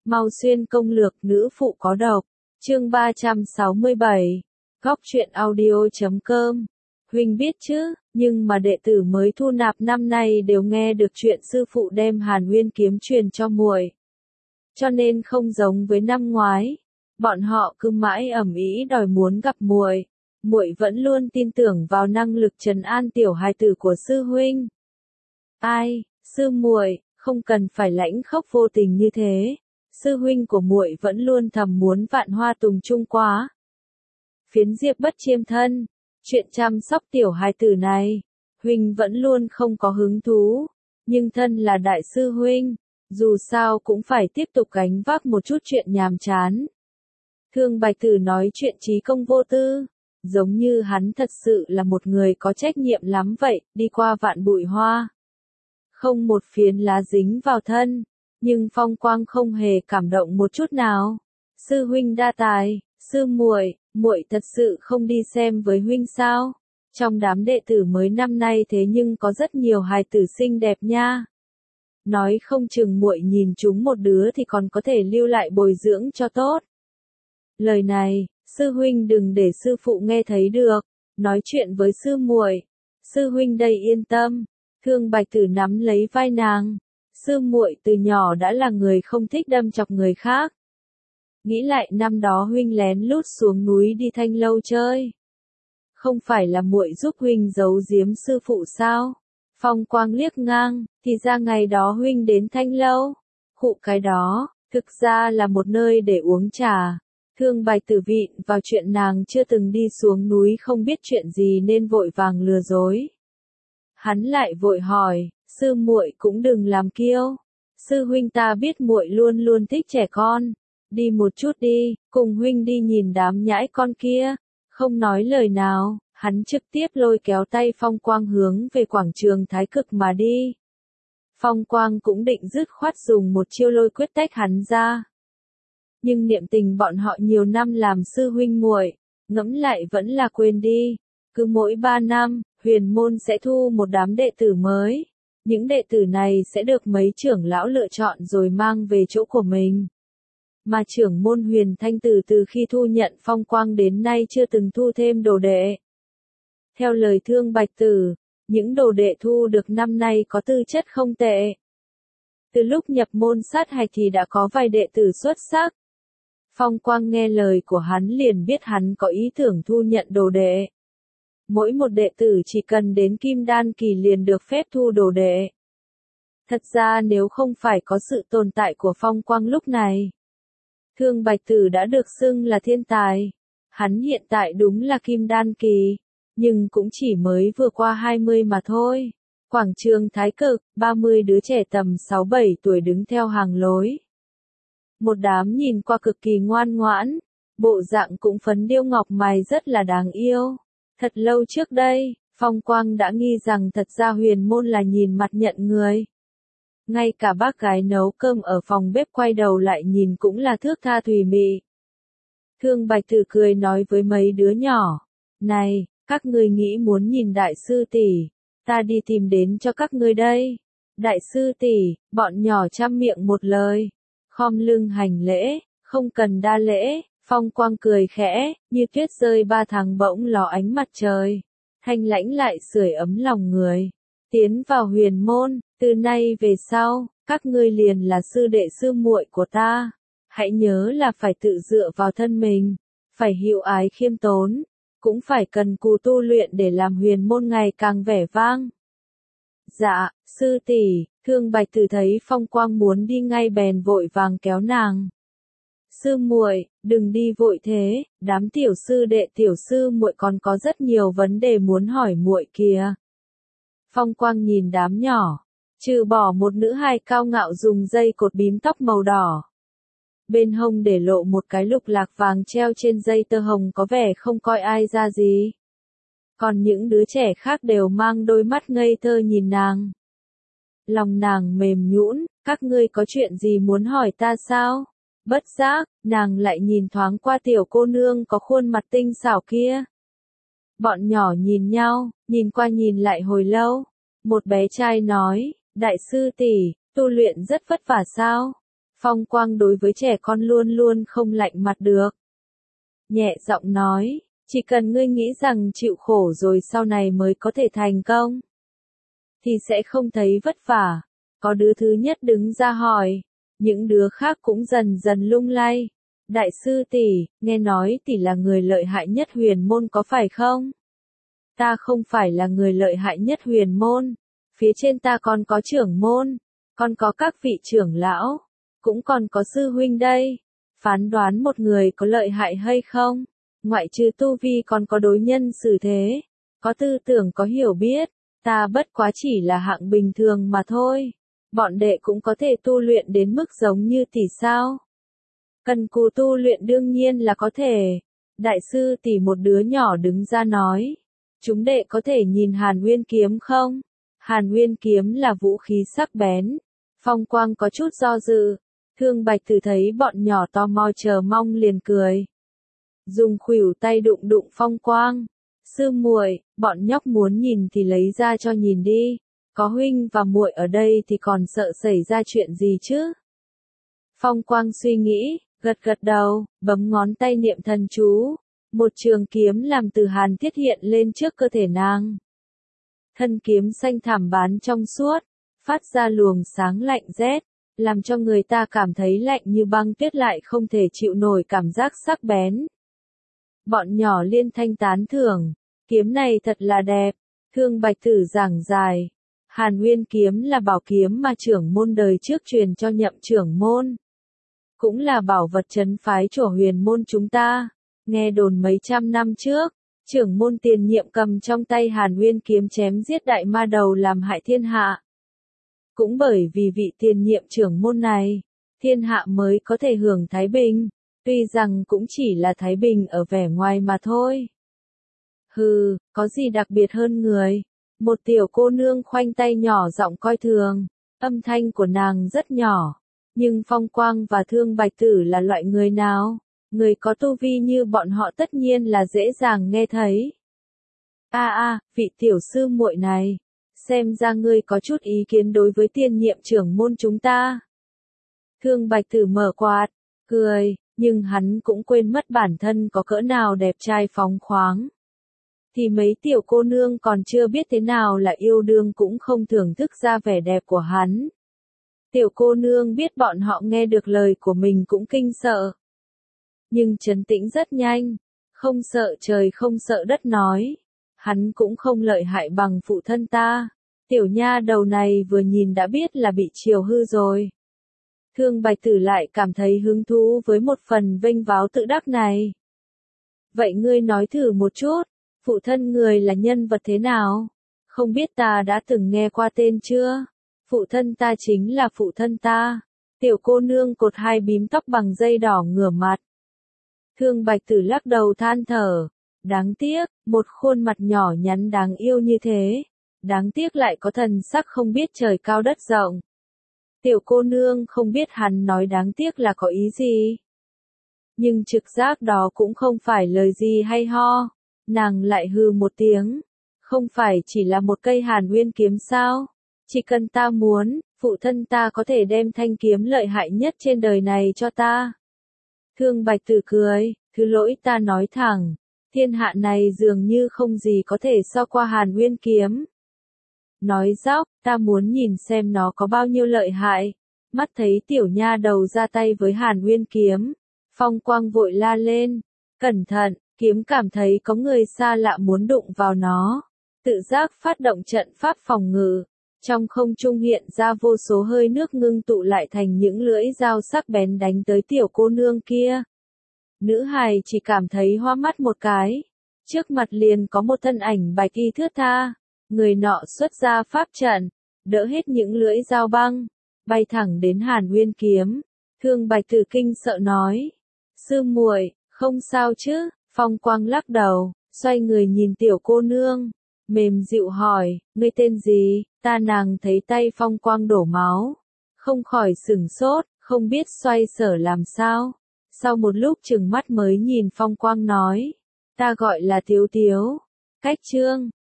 Mau xuyên công lược nữ phụ có độc. Chương 367. Góc truyện audio.com. Huynh biết chứ, nhưng mà đệ tử mới thu nạp năm nay đều nghe được chuyện sư phụ đem Hàn Nguyên kiếm truyền cho muội. Cho nên không giống với năm ngoái, bọn họ cứ mãi ầm ĩ đòi muốn gặp muội. Muội vẫn luôn tin tưởng vào năng lực trấn an tiểu hài tử của sư huynh. Ai, sư muội, không cần phải lãnh khốc vô tình như thế. Sư huynh của muội vẫn luôn thầm muốn vạn hoa tùng chung quá. Phiến diệp bất chiêm thân, chuyện chăm sóc tiểu hài tử này, huynh vẫn luôn không có hứng thú, nhưng thân là đại sư huynh, dù sao cũng phải tiếp tục gánh vác một chút chuyện nhàm chán. Thương Bạch Tử nói chuyện trí công vô tư, giống như hắn thật sự là một người có trách nhiệm lắm vậy, đi qua vạn bụi hoa. Không một phiến lá dính vào thân, nhưng Phong Quang không hề cảm động một chút nào. Sư huynh đa tài, sư muội, muội thật sự không đi xem với huynh sao? Trong đám đệ tử mới năm nay thế nhưng có rất nhiều hài tử xinh đẹp nha. Nói không chừng muội nhìn chúng một đứa thì còn có thể lưu lại bồi dưỡng cho tốt. Lời này, sư huynh đừng để sư phụ nghe thấy được, nói chuyện với sư muội. Sư huynh đây yên tâm. Thương Bạch Tử nắm lấy vai nàng. Sư muội từ nhỏ đã là người không thích đâm chọc người khác. Nghĩ lại năm đó huynh lén lút xuống núi đi Thanh Lâu chơi. Không phải là muội giúp huynh giấu giếm sư phụ sao? Phong Quang liếc ngang, thì ra ngày đó huynh đến Thanh Lâu. Khụ cái đó, thực ra là một nơi để uống trà. Thương Bạch Tử vịn vào chuyện nàng chưa từng đi xuống núi không biết chuyện gì nên vội vàng lừa dối. Hắn lại vội hỏi, sư muội cũng đừng làm kiêu. Sư huynh ta biết muội luôn luôn thích trẻ con. Đi một chút đi, cùng huynh đi nhìn đám nhãi con kia. Không nói lời nào, hắn trực tiếp lôi kéo tay Phong Quang hướng về quảng trường Thái Cực mà đi. Phong Quang cũng định dứt khoát dùng một chiêu lôi quyết tách hắn ra. Nhưng niệm tình bọn họ nhiều năm làm sư huynh muội, ngẫm lại vẫn là quên đi. Cứ mỗi 3 năm, huyền môn sẽ thu một đám đệ tử mới. Những đệ tử này sẽ được mấy trưởng lão lựa chọn rồi mang về chỗ của mình. Mà trưởng môn Huyền Thanh Tử từ khi thu nhận Phong Quang đến nay chưa từng thu thêm đồ đệ. Theo lời Thương Bạch Tử, những đồ đệ thu được năm nay có tư chất không tệ. Từ lúc nhập môn sát hạch thì đã có vài đệ tử xuất sắc. Phong Quang nghe lời của hắn liền biết hắn có ý tưởng thu nhận đồ đệ. Mỗi một đệ tử chỉ cần đến Kim Đan kỳ liền được phép thu đồ đệ. Thật ra nếu không phải có sự tồn tại của Phong Quang lúc này, Thương Bạch Tử đã được xưng là thiên tài. Hắn hiện tại đúng là Kim Đan kỳ, nhưng cũng chỉ mới vừa qua 20 mà thôi. Quảng trường Thái Cực, 30 đứa trẻ tầm 6-7 tuổi đứng theo hàng lối. Một đám nhìn qua cực kỳ ngoan ngoãn, bộ dạng cũng phấn điêu ngọc mày rất là đáng yêu. Thật lâu trước đây, Phong Quang đã nghi rằng thật ra huyền môn là nhìn mặt nhận người. Ngay cả bác gái nấu cơm ở phòng bếp quay đầu lại nhìn cũng là thước tha thùy mị. Thương Bạch Tử cười nói với mấy đứa nhỏ, này, các ngươi nghĩ muốn nhìn đại sư tỷ, ta đi tìm đến cho các ngươi đây. Đại sư tỷ, bọn nhỏ chăm miệng một lời, khom lưng hành lễ, không cần đa lễ. Phong Quang cười khẽ, như tuyết rơi 3 tháng bỗng ló ánh mặt trời, thanh lãnh lại sưởi ấm lòng người. Tiến vào huyền môn, từ nay về sau, các ngươi liền là sư đệ sư muội của ta. Hãy nhớ là phải tự dựa vào thân mình, phải hiếu ái khiêm tốn, cũng phải cần cù tu luyện để làm huyền môn ngày càng vẻ vang. Dạ, sư tỷ. Thương Bạch Tử thấy Phong Quang muốn đi ngay bèn vội vàng kéo nàng. Sư muội, đừng đi vội thế, đám tiểu sư đệ tiểu sư muội còn có rất nhiều vấn đề muốn hỏi muội kìa. Phong Quang nhìn đám nhỏ, trừ bỏ một nữ hài cao ngạo dùng dây cột bím tóc màu đỏ. Bên hông để lộ một cái lục lạc vàng treo trên dây tơ hồng có vẻ không coi ai ra gì. Còn những đứa trẻ khác đều mang đôi mắt ngây thơ nhìn nàng. Lòng nàng mềm nhũn, các ngươi có chuyện gì muốn hỏi ta sao? Bất giác, nàng lại nhìn thoáng qua tiểu cô nương có khuôn mặt tinh xảo kia. Bọn nhỏ nhìn nhau, nhìn qua nhìn lại hồi lâu. Một bé trai nói, đại sư tỷ, tu luyện rất vất vả sao? Phong Quang đối với trẻ con luôn luôn không lạnh mặt được. Nhẹ giọng nói, chỉ cần ngươi nghĩ rằng chịu khổ rồi sau này mới có thể thành công, thì sẽ không thấy vất vả. Có đứa thứ nhất đứng ra hỏi, những đứa khác cũng dần dần lung lay. Đại sư tỷ, nghe nói tỷ là người lợi hại nhất huyền môn có phải không? Ta không phải là người lợi hại nhất huyền môn. Phía trên ta còn có trưởng môn, còn có các vị trưởng lão, cũng còn có sư huynh đây. Phán đoán một người có lợi hại hay không, ngoại trừ tu vi còn có đối nhân xử thế, có tư tưởng có hiểu biết, ta bất quá chỉ là hạng bình thường mà thôi. Bọn đệ cũng có thể tu luyện đến mức giống như tỷ sao? Cần cù tu luyện đương nhiên là có thể. Đại sư tỷ một đứa nhỏ đứng ra nói, chúng đệ có thể nhìn Hàn Nguyên kiếm không? Hàn Nguyên kiếm là vũ khí sắc bén. Phong Quang có chút do dự. Thương Bạch Tử thấy bọn nhỏ tò mò chờ mong liền cười. Dùng khuỷu tay đụng đụng Phong Quang. Sư muội, bọn nhóc muốn nhìn thì lấy ra cho nhìn đi. Có huynh và muội ở đây thì còn sợ xảy ra chuyện gì chứ? Phong Quang suy nghĩ, gật gật đầu, bấm ngón tay niệm thần chú. Một trường kiếm làm từ hàn thiết hiện lên trước cơ thể nàng. Thân kiếm xanh thẳm bán trong suốt, phát ra luồng sáng lạnh rét, làm cho người ta cảm thấy lạnh như băng tuyết lại không thể chịu nổi cảm giác sắc bén. Bọn nhỏ liên thanh tán thưởng, kiếm này thật là đẹp. Thương Bạch Tử giảng giải, Hàn Nguyên kiếm là bảo kiếm mà trưởng môn đời trước truyền cho nhậm trưởng môn. Cũng là bảo vật trấn phái của huyền môn chúng ta. Nghe đồn mấy trăm năm trước, trưởng môn tiền nhiệm cầm trong tay Hàn Nguyên kiếm chém giết đại ma đầu làm hại thiên hạ. Cũng bởi vì vị tiền nhiệm trưởng môn này, thiên hạ mới có thể hưởng thái bình, tuy rằng cũng chỉ là thái bình ở vẻ ngoài mà thôi. Hừ, có gì đặc biệt hơn người? Một tiểu cô nương khoanh tay nhỏ giọng coi thường, âm thanh của nàng rất nhỏ, nhưng Phong Quang và Thương Bạch Tử là loại người nào? Người có tu vi như bọn họ tất nhiên là dễ dàng nghe thấy. Vị tiểu sư muội này, xem ra ngươi có chút ý kiến đối với tiền nhiệm trưởng môn chúng ta. Thương Bạch Tử mở quạt, cười, nhưng hắn cũng quên mất bản thân có cỡ nào đẹp trai phóng khoáng. Thì mấy tiểu cô nương còn chưa biết thế nào là yêu đương cũng không thưởng thức ra vẻ đẹp của hắn. Tiểu cô nương biết bọn họ nghe được lời của mình cũng kinh sợ. Nhưng trấn tĩnh rất nhanh, không sợ trời không sợ đất nói. Hắn cũng không lợi hại bằng phụ thân ta. Tiểu nha đầu này vừa nhìn đã biết là bị chiều hư rồi. Thương Bạch Tử lại cảm thấy hứng thú với một phần vênh váo tự đắc này. Vậy ngươi nói thử một chút, phụ thân người là nhân vật thế nào? Không biết ta đã từng nghe qua tên chưa? Phụ thân ta chính là phụ thân ta. Tiểu cô nương cột hai bím tóc bằng dây đỏ ngửa mặt. Thương Bạch Tử lắc đầu than thở. Đáng tiếc, một khuôn mặt nhỏ nhắn đáng yêu như thế. Đáng tiếc lại có thần sắc không biết trời cao đất rộng. Tiểu cô nương không biết hắn nói đáng tiếc là có ý gì. Nhưng trực giác đó cũng không phải lời gì hay ho. Nàng lại hừ một tiếng. Không phải chỉ là một cây Hàn Nguyên kiếm sao? Chỉ cần ta muốn, phụ thân ta có thể đem thanh kiếm lợi hại nhất trên đời này cho ta. Thương Bạch Tử cười, thứ lỗi ta nói thẳng, thiên hạ này dường như không gì có thể so qua Hàn Nguyên kiếm. Nói dóc, ta muốn nhìn xem nó có bao nhiêu lợi hại. Mắt thấy tiểu nha đầu ra tay với Hàn Nguyên kiếm, Phong Quang vội la lên, cẩn thận, kiếm cảm thấy có người xa lạ muốn đụng vào nó. Tự giác phát động trận pháp phòng ngự. Trong không trung hiện ra vô số hơi nước ngưng tụ lại thành những lưỡi dao sắc bén đánh tới tiểu cô nương kia. Nữ hài chỉ cảm thấy hoa mắt một cái. Trước mặt liền có một thân ảnh bạch y thướt tha. Người nọ xuất ra pháp trận, đỡ hết những lưỡi dao băng, bay thẳng đến Hàn Nguyên kiếm. Thương Bạch Tử kinh sợ nói. Sư muội, không sao chứ? Phong Quang lắc đầu, xoay người nhìn tiểu cô nương. Mềm dịu hỏi, ngươi tên gì? Ta nàng thấy tay Phong Quang đổ máu. Không khỏi sửng sốt, không biết xoay sở làm sao. Sau một lúc chừng mắt mới nhìn Phong Quang nói. Ta gọi là Tiếu Tiếu. Cách chương.